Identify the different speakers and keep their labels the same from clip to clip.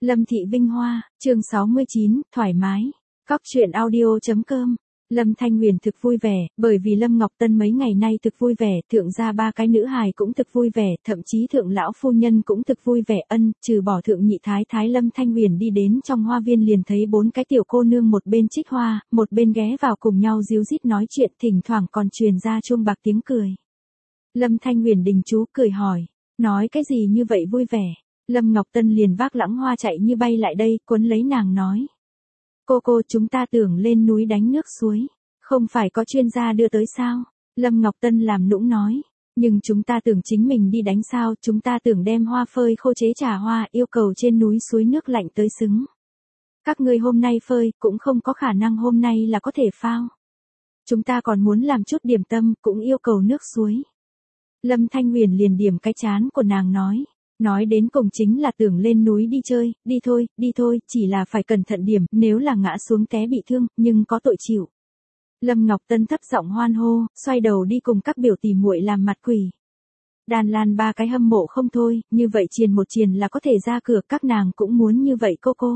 Speaker 1: Lâm Thị Vinh Hoa, chương 69, thoải mái. Cóc truyện audio.com. Lâm Thanh Huyền thực vui vẻ, bởi vì Lâm Ngọc Tân mấy ngày nay thực vui vẻ, thượng gia ba cái nữ hài cũng thực vui vẻ, thậm chí thượng lão phu nhân cũng thực vui vẻ. Trừ bỏ thượng nhị thái thái Lâm Thanh Huyền đi đến trong hoa viên liền thấy 4 cái tiểu cô nương một bên trích hoa, một bên ghé vào cùng nhau díu dít nói chuyện, thỉnh thoảng còn truyền ra chuông bạc tiếng cười. Lâm Thanh Huyền đình chú cười hỏi, nói cái gì như vậy vui vẻ? Lâm Ngọc Tân liền vác lãng hoa chạy như bay lại đây, cuốn lấy nàng nói. Cô chúng ta tưởng lên núi đánh nước suối, không phải có chuyên gia đưa tới sao? Lâm Ngọc Tân làm nũng nói, nhưng chúng ta tưởng chính mình đi đánh sao, chúng ta tưởng đem hoa phơi khô chế trà hoa, yêu cầu trên núi suối nước lạnh tới xứng. Các ngươi hôm nay phơi, cũng không có khả năng hôm nay là có thể phao. Chúng ta còn muốn làm chút điểm tâm, cũng yêu cầu nước suối. Lâm Thanh Huyền liền điểm cái chán của nàng nói đến cùng chính là tưởng lên núi đi chơi, đi thôi, chỉ là phải cẩn thận điểm, nếu là ngã xuống té bị thương, nhưng có tội chịu. Lâm Ngọc Tân thấp giọng hoan hô, xoay đầu đi cùng các biểu tỷ muội làm mặt quỷ. Đàn Lan ba cái hâm mộ không thôi, như vậy một triền là có thể ra cửa, các nàng cũng muốn như vậy cô.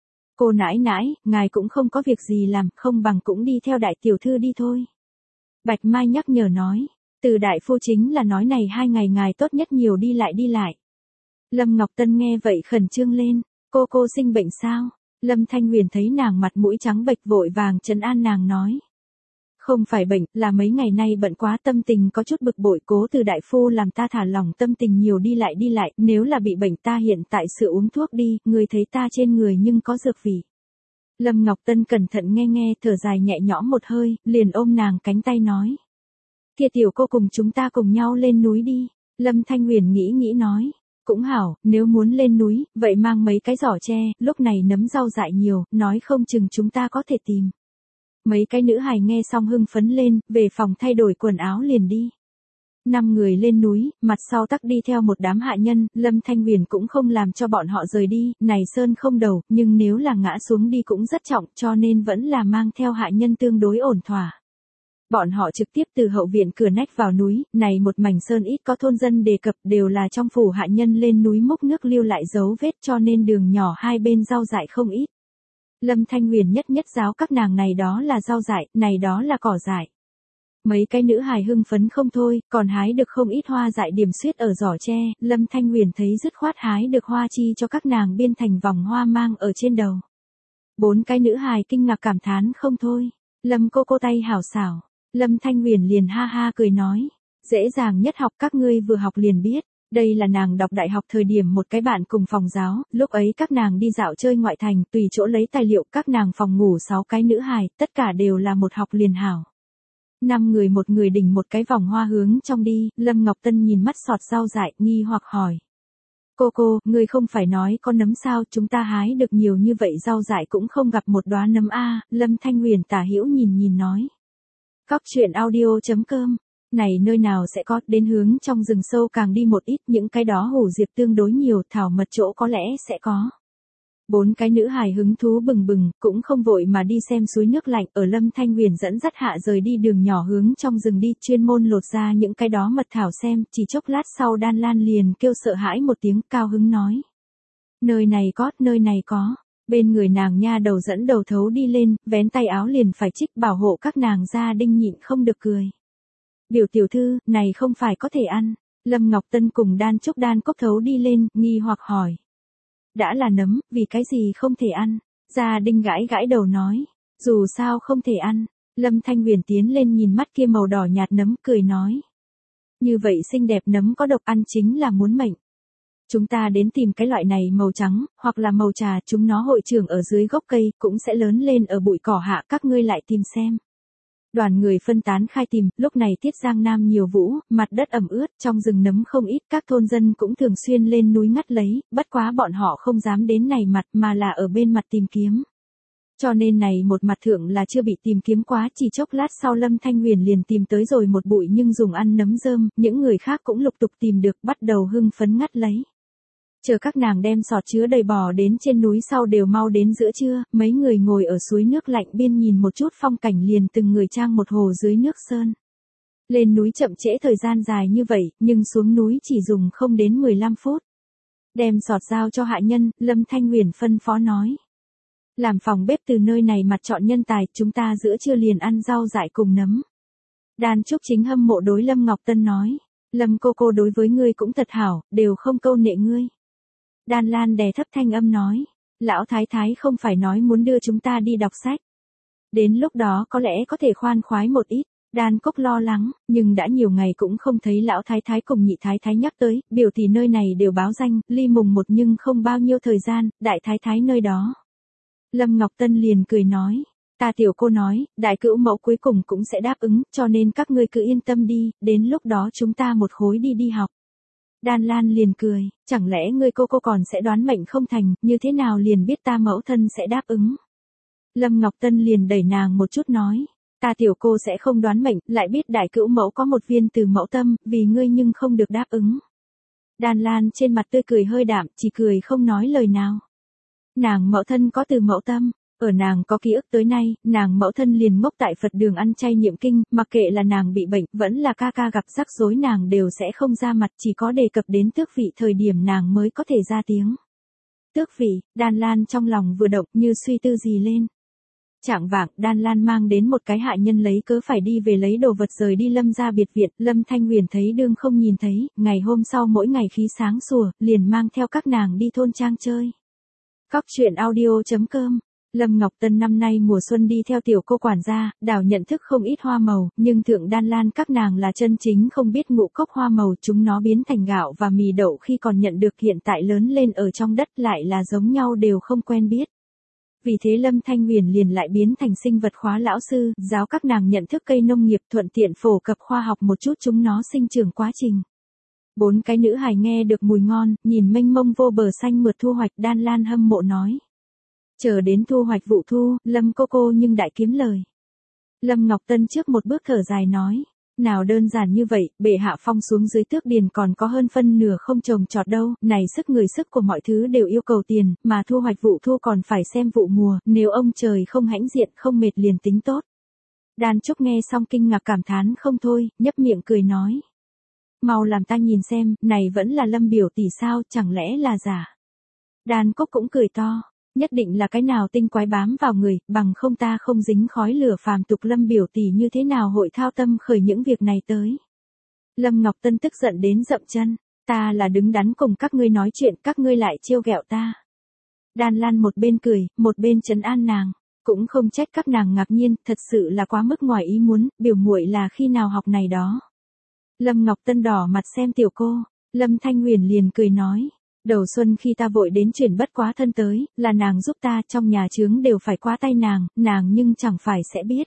Speaker 1: Cô nãi nãi, ngài cũng không có việc gì làm, không bằng cũng đi theo đại tiểu thư đi thôi. Bạch Mai nhắc nhở nói, từ đại phu chính là nói này 2 ngày ngài tốt nhất nhiều đi lại. Lâm Ngọc Tân nghe vậy khẩn trương lên, cô sinh bệnh sao? Lâm Thanh Huyền thấy nàng mặt mũi trắng bệch vội vàng trấn an nàng nói. Không phải bệnh, là mấy ngày nay bận quá, tâm tình có chút bực bội, cố từ đại phu làm ta thả lỏng tâm tình nhiều đi lại, nếu là bị bệnh ta hiện tại sửa uống thuốc đi, người thấy ta trên người nhưng có dược vị. Lâm Ngọc Tân cẩn thận nghe thở dài nhẹ nhõm một hơi, liền ôm nàng cánh tay nói. Kia tiểu cô cùng chúng ta cùng nhau lên núi đi. Lâm Thanh Huyền nghĩ nói. Cũng hảo, nếu muốn lên núi, vậy mang mấy cái giỏ tre, lúc này nấm rau dại nhiều, nói không chừng chúng ta có thể tìm. Mấy cái nữ hài nghe xong hưng phấn lên, về phòng thay đổi quần áo liền đi. 5 người lên núi, mặt sau tắc đi theo một đám hạ nhân, Lâm Thanh Huyền cũng không làm cho bọn họ rời đi, này sơn không đầu, nhưng nếu là ngã xuống đi cũng rất trọng, cho nên vẫn là mang theo hạ nhân tương đối ổn thỏa. Bọn họ trực tiếp từ hậu viện cửa nách vào núi, này một mảnh sơn ít có thôn dân đề cập, đều là trong phủ hạ nhân lên núi múc nước lưu lại dấu vết, cho nên đường nhỏ hai bên rau dại không ít. Lâm Thanh Huyền nhất giáo các nàng này đó là rau dại, này đó là cỏ dại. Mấy cái nữ hài hưng phấn không thôi, còn hái được không ít hoa dại điểm xuyết ở giỏ tre, Lâm Thanh Huyền thấy dứt khoát hái được hoa chi cho các nàng biên thành vòng hoa mang ở trên đầu. 4 cái nữ hài kinh ngạc cảm thán không thôi. Lâm cô tay hảo xảo. Lâm Thanh Huyền liền ha ha cười nói, dễ dàng nhất học, các ngươi vừa học liền biết. Đây là nàng đọc đại học thời điểm một cái bạn cùng phòng giáo, lúc ấy các nàng đi dạo chơi ngoại thành, tùy chỗ lấy tài liệu, các nàng phòng ngủ 6 cái nữ hài, tất cả đều là một học liền hảo. 5 người một người đỉnh một cái vòng hoa hướng trong đi, Lâm Ngọc Tân nhìn mắt sọt rau dại, nghi hoặc hỏi. Cô, ngươi không phải nói có nấm sao, chúng ta hái được nhiều như vậy rau dại cũng không gặp một đóa nấm a. Lâm Thanh Huyền tả hữu nhìn nói. Cóc truyện audio.com. Này nơi nào sẽ có, đến hướng trong rừng sâu càng đi một ít, những cái đó hủ diệp tương đối nhiều, thảo mật chỗ có lẽ sẽ có. 4 cái nữ hài hứng thú bừng, cũng không vội mà đi xem suối nước lạnh, ở Lâm Thanh Huyền dẫn dắt hạ rời đi đường nhỏ hướng trong rừng đi, chuyên môn lột ra những cái đó mật thảo xem, chỉ chốc lát sau Đan Lan liền kêu sợ hãi một tiếng, cao hứng nói. Nơi này có. Bên người nàng nha đầu dẫn đầu thấu đi lên, vén tay áo liền phải trích bảo hộ các nàng gia đình nhịn không được cười. Biểu tiểu thư, này không phải có thể ăn. Lâm Ngọc Tân cùng Đan Trúc Đan Cốc thấu đi lên, nghi hoặc hỏi. Đã là nấm, vì cái gì không thể ăn? Gia đình gãi đầu nói. Dù sao không thể ăn. Lâm Thanh Huyền tiến lên nhìn mắt kia màu đỏ nhạt nấm, cười nói. Như vậy xinh đẹp nấm có độc, ăn chính là muốn mệnh. Chúng ta đến tìm cái loại này màu trắng, hoặc là màu trà, chúng nó hội trưởng ở dưới gốc cây, cũng sẽ lớn lên ở bụi cỏ hạ, các ngươi lại tìm xem. Đoàn người phân tán khai tìm, lúc này tiết giang nam nhiều vũ, mặt đất ẩm ướt, trong rừng nấm không ít, các thôn dân cũng thường xuyên lên núi ngắt lấy, bất quá bọn họ không dám đến này mặt mà là ở bên mặt tìm kiếm. Cho nên này một mặt thượng là chưa bị tìm kiếm quá, chỉ chốc lát sau Lâm Thanh Huyền liền tìm tới rồi một bụi nhưng dùng ăn nấm rơm, những người khác cũng lục tục tìm được, bắt đầu hưng phấn ngắt lấy. Chờ các nàng đem sọt chứa đầy bò đến trên núi sau đều mau đến giữa trưa, mấy người ngồi ở suối nước lạnh biên nhìn một chút phong cảnh liền từng người trang một hồ dưới nước sơn. Lên núi chậm trễ thời gian dài như vậy, nhưng xuống núi chỉ dùng không đến 15 phút. Đem sọt giao cho hạ nhân, Lâm Thanh Huyền phân phó nói. Làm phòng bếp từ nơi này mặt chọn nhân tài, chúng ta giữa trưa liền ăn rau dại cùng nấm. Đan Trúc Chính hâm mộ đối Lâm Ngọc Tân nói. Lâm cô đối với ngươi cũng thật hảo, đều không câu nệ ngươi. Đan Lan đè thấp thanh âm nói. Lão thái thái không phải nói muốn đưa chúng ta đi đọc sách. Đến lúc đó có lẽ có thể khoan khoái một ít. Đan Cúc lo lắng, nhưng đã nhiều ngày cũng không thấy lão thái thái cùng nhị thái thái nhắc tới, biểu tỷ nơi này đều báo danh, ly mùng 1 nhưng không bao nhiêu thời gian, đại thái thái nơi đó. Lâm Ngọc Tân liền cười nói, ta tiểu cô nói, đại cữu mẫu cuối cùng cũng sẽ đáp ứng, cho nên các ngươi cứ yên tâm đi, đến lúc đó chúng ta một khối đi học. Đan Lan liền cười, chẳng lẽ ngươi cô còn sẽ đoán mệnh không thành, như thế nào liền biết ta mẫu thân sẽ đáp ứng. Lâm Ngọc Tân liền đẩy nàng một chút nói. Ta tiểu cô sẽ không đoán mệnh, lại biết đại cữu mẫu có một viên từ mẫu tâm, vì ngươi nhưng không được đáp ứng. Đan Lan trên mặt tươi cười hơi đạm, chỉ cười không nói lời nào. Nàng mẫu thân có từ mẫu tâm, ở nàng có ký ức tới nay, nàng mẫu thân liền ngốc tại Phật đường ăn chay niệm kinh, mặc kệ là nàng bị bệnh, vẫn là ca ca gặp rắc rối nàng đều sẽ không ra mặt, chỉ có đề cập đến tước vị thời điểm nàng mới có thể ra tiếng. Tước vị, Đan Lan trong lòng vừa động như suy tư gì lên. Chạng vạng, Đan Lan mang đến một cái hạ nhân lấy cớ phải đi về lấy đồ vật rời đi Lâm ra biệt viện, Lâm Thanh Huyền thấy đương không nhìn thấy, ngày hôm sau mỗi ngày khí sáng sủa, liền mang theo các nàng đi thôn trang chơi. Cóc truyện audio.com. Lâm Ngọc Tân năm nay mùa xuân đi theo tiểu cô quản gia, đào nhận thức không ít hoa màu, nhưng thượng Đan Lan các nàng là chân chính không biết ngũ cốc hoa màu, chúng nó biến thành gạo và mì đậu khi còn nhận được, hiện tại lớn lên ở trong đất lại là giống nhau đều không quen biết. Vì thế Lâm Thanh Huyền liền lại biến thành sinh vật khóa lão sư, giáo các nàng nhận thức cây nông nghiệp, thuận tiện phổ cập khoa học một chút chúng nó sinh trưởng quá trình. 4 cái nữ hài nghe được mùi ngon, nhìn mênh mông vô bờ xanh mượt thu hoạch, Đan Lan hâm mộ nói. Chờ đến thu hoạch vụ thu, Lâm cô nhưng đại kiếm lời. Lâm Ngọc Tân trước một bước thở dài nói. Nào đơn giản như vậy, bệ hạ phong xuống dưới tước điền còn có hơn phân nửa không trồng trọt đâu, này sức người sức của mọi thứ đều yêu cầu tiền, mà thu hoạch vụ thu còn phải xem vụ mùa, nếu ông trời không hãnh diện không mệt liền tính tốt. Đan Trúc nghe xong kinh ngạc cảm thán không thôi, nhấp miệng cười nói. Mau làm ta nhìn xem, này vẫn là Lâm biểu tỷ sao, chẳng lẽ là giả. Đan Cúc cũng cười to. Nhất định là cái nào tinh quái bám vào người, bằng không ta không dính khói lửa phàm tục. Lâm biểu tỷ như thế nào hội thao tâm khởi những việc này tới. Lâm Ngọc Tân tức giận đến dậm chân, ta là đứng đắn cùng các ngươi nói chuyện, các ngươi lại trêu ghẹo ta. Đan Lan một bên cười, một bên trấn an nàng, cũng không trách các nàng ngạc nhiên, thật sự là quá mức ngoài ý muốn, biểu muội là khi nào học này đó. Lâm Ngọc Tân đỏ mặt xem tiểu cô, Lâm Thanh Huyền liền cười nói. Đầu xuân khi ta vội đến chuyển bất quá thân tới, là nàng giúp ta, trong nhà chướng đều phải qua tay nàng nhưng chẳng phải sẽ biết.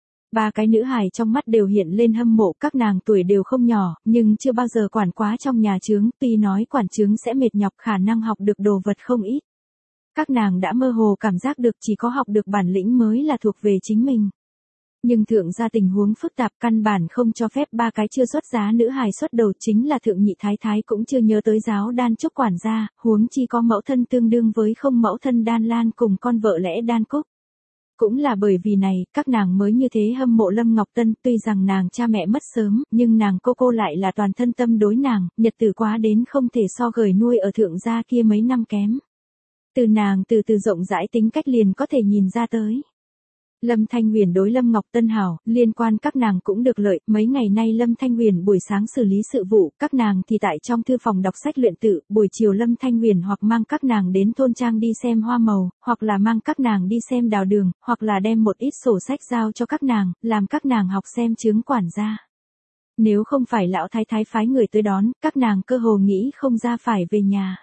Speaker 1: 3 cái nữ hài trong mắt đều hiện lên hâm mộ, các nàng tuổi đều không nhỏ, nhưng chưa bao giờ quản quá trong nhà chướng, tuy nói quản chướng sẽ mệt nhọc, khả năng học được đồ vật không ít. Các nàng đã mơ hồ cảm giác được chỉ có học được bản lĩnh mới là thuộc về chính mình. Nhưng thượng gia tình huống phức tạp, căn bản không cho phép 3 cái chưa xuất giá nữ hài xuất đầu, chính là thượng nhị thái thái cũng chưa nhớ tới giáo Đan Trúc quản gia, huống chi có mẫu thân tương đương với không mẫu thân Đan Lan cùng con vợ lẽ Đan Cúc. Cũng là bởi vì này, các nàng mới như thế hâm mộ Lâm Ngọc Tân, tuy rằng nàng cha mẹ mất sớm, nhưng nàng cô lại là toàn thân tâm đối nàng, nhật tử quá đến không thể so gởi nuôi ở thượng gia kia mấy năm kém. Từ nàng từ rộng rãi tính cách liền có thể nhìn ra tới. Lâm Thanh Huyền đối Lâm Ngọc Tân hảo, liên quan các nàng cũng được lợi, mấy ngày nay Lâm Thanh Huyền buổi sáng xử lý sự vụ, các nàng thì tại trong thư phòng đọc sách luyện tự, buổi chiều Lâm Thanh Huyền hoặc mang các nàng đến thôn trang đi xem hoa màu, hoặc là mang các nàng đi xem đào đường, hoặc là đem một ít sổ sách giao cho các nàng, làm các nàng học xem chướng quản gia. Nếu không phải lão thái thái phái người tới đón, các nàng cơ hồ nghĩ không ra phải về nhà.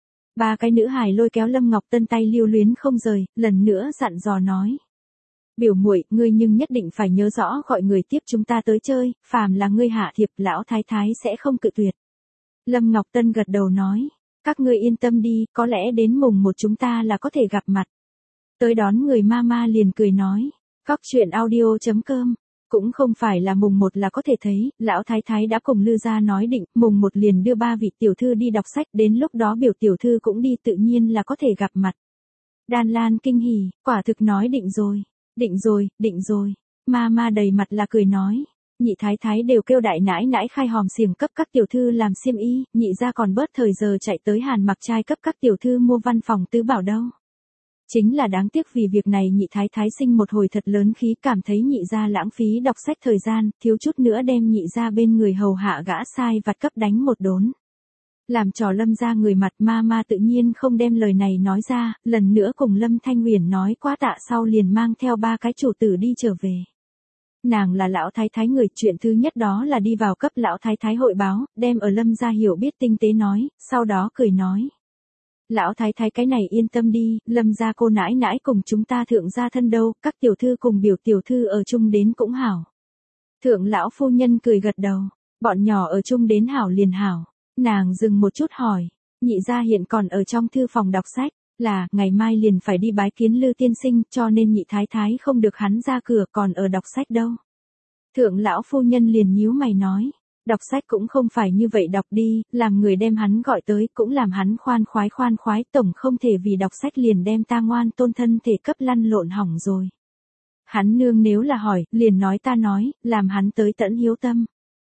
Speaker 1: 3 cái nữ hài lôi kéo Lâm Ngọc Tân tay lưu luyến không rời, lần nữa dặn dò nói. Biểu muội, ngươi nhưng nhất định phải nhớ rõ gọi người tiếp chúng ta tới chơi, phàm là ngươi hạ thiệp, lão thái thái sẽ không cự tuyệt. Lâm Ngọc Tân gật đầu nói, các ngươi yên tâm đi, có lẽ đến mùng 1 chúng ta là có thể gặp mặt. Tới đón người mama liền cười nói, cóc truyện audio.com, cũng không phải là mùng 1 là có thể thấy, lão thái thái đã cùng Lư gia nói định, mùng 1 liền đưa 3 vị tiểu thư đi đọc sách, đến lúc đó biểu tiểu thư cũng đi, tự nhiên là có thể gặp mặt. Đan Lan kinh hỉ, quả thực nói định rồi. Định rồi, định rồi. Mama đầy mặt là cười nói. Nhị thái thái đều kêu đại nãi nãi khai hòm xiềng cấp các tiểu thư làm xiêm y, nhị gia còn bớt thời giờ chạy tới Hàn Mặc Trai cấp các tiểu thư mua văn phòng tứ bảo đâu. Chính là đáng tiếc vì việc này nhị thái thái sinh một hồi thật lớn khí, cảm thấy nhị gia lãng phí đọc sách thời gian, thiếu chút nữa đem nhị gia bên người hầu hạ gã sai vặt cấp đánh một đốn. Làm trò Lâm gia người mặt, ma tự nhiên không đem lời này nói ra, lần nữa cùng Lâm Thanh Uyển nói quá tạ sau liền mang theo ba cái chủ tử đi trở về. Nàng là lão thái thái người, chuyện thứ nhất đó là đi vào cấp lão thái thái hội báo, đem ở Lâm gia hiểu biết tinh tế nói, sau đó cười nói. Lão thái thái cái này yên tâm đi, Lâm gia cô nãi nãi cùng chúng ta thượng gia thân đâu, các tiểu thư cùng biểu tiểu thư ở chung đến cũng hảo. Thượng lão phu nhân cười gật đầu, bọn nhỏ ở chung đến hảo liền hảo. Nàng dừng một chút hỏi, nhị gia hiện còn ở trong thư phòng đọc sách, là, ngày mai liền phải đi bái kiến Lư tiên sinh, cho nên nhị thái thái không được hắn ra cửa, còn ở đọc sách đâu. Thượng lão phu nhân liền nhíu mày nói, đọc sách cũng không phải như vậy đọc đi, làm người đem hắn gọi tới, cũng làm hắn khoan khoái, tổng không thể vì đọc sách liền đem ta ngoan tôn thân thể cấp lăn lộn hỏng rồi. Hắn nương nếu là hỏi, liền nói ta nói, làm hắn tới tẫn hiếu tâm.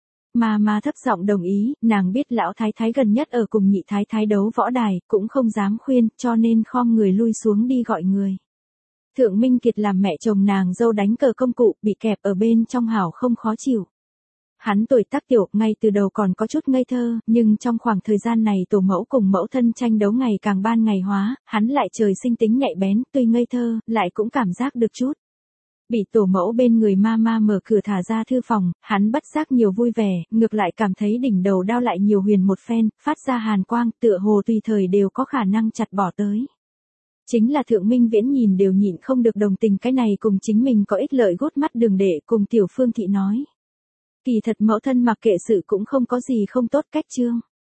Speaker 1: Ma thấp giọng đồng ý, nàng biết lão thái thái gần nhất ở cùng nhị thái thái đấu võ đài, cũng không dám khuyên, cho nên khom người lui xuống đi gọi người. Thượng Minh Kiệt làm mẹ chồng nàng dâu đánh cờ công cụ, bị kẹp ở bên trong hảo không khó chịu. Hắn tuổi tác tiểu, ngay từ đầu còn có chút ngây thơ, nhưng trong khoảng thời gian này tổ mẫu cùng mẫu thân tranh đấu ngày càng ban ngày hóa, hắn lại trời sinh tính nhạy bén, tuy ngây thơ, lại cũng cảm giác được chút. Bị tổ mẫu bên người ma mở cửa thả ra thư phòng, hắn bất giác nhiều vui vẻ, ngược lại cảm thấy đỉnh đầu đau lại nhiều huyền một phen, phát ra hàn quang, tựa hồ tùy thời đều có khả năng chặt bỏ tới. Chính là Thượng Minh Viễn nhìn đều nhịn không được đồng tình cái này cùng chính mình có ích lợi gốt mắt đường đệ, cùng tiểu Phương Thị nói. Kỳ thật mẫu thân mặc kệ sự cũng không có gì không tốt cách chương.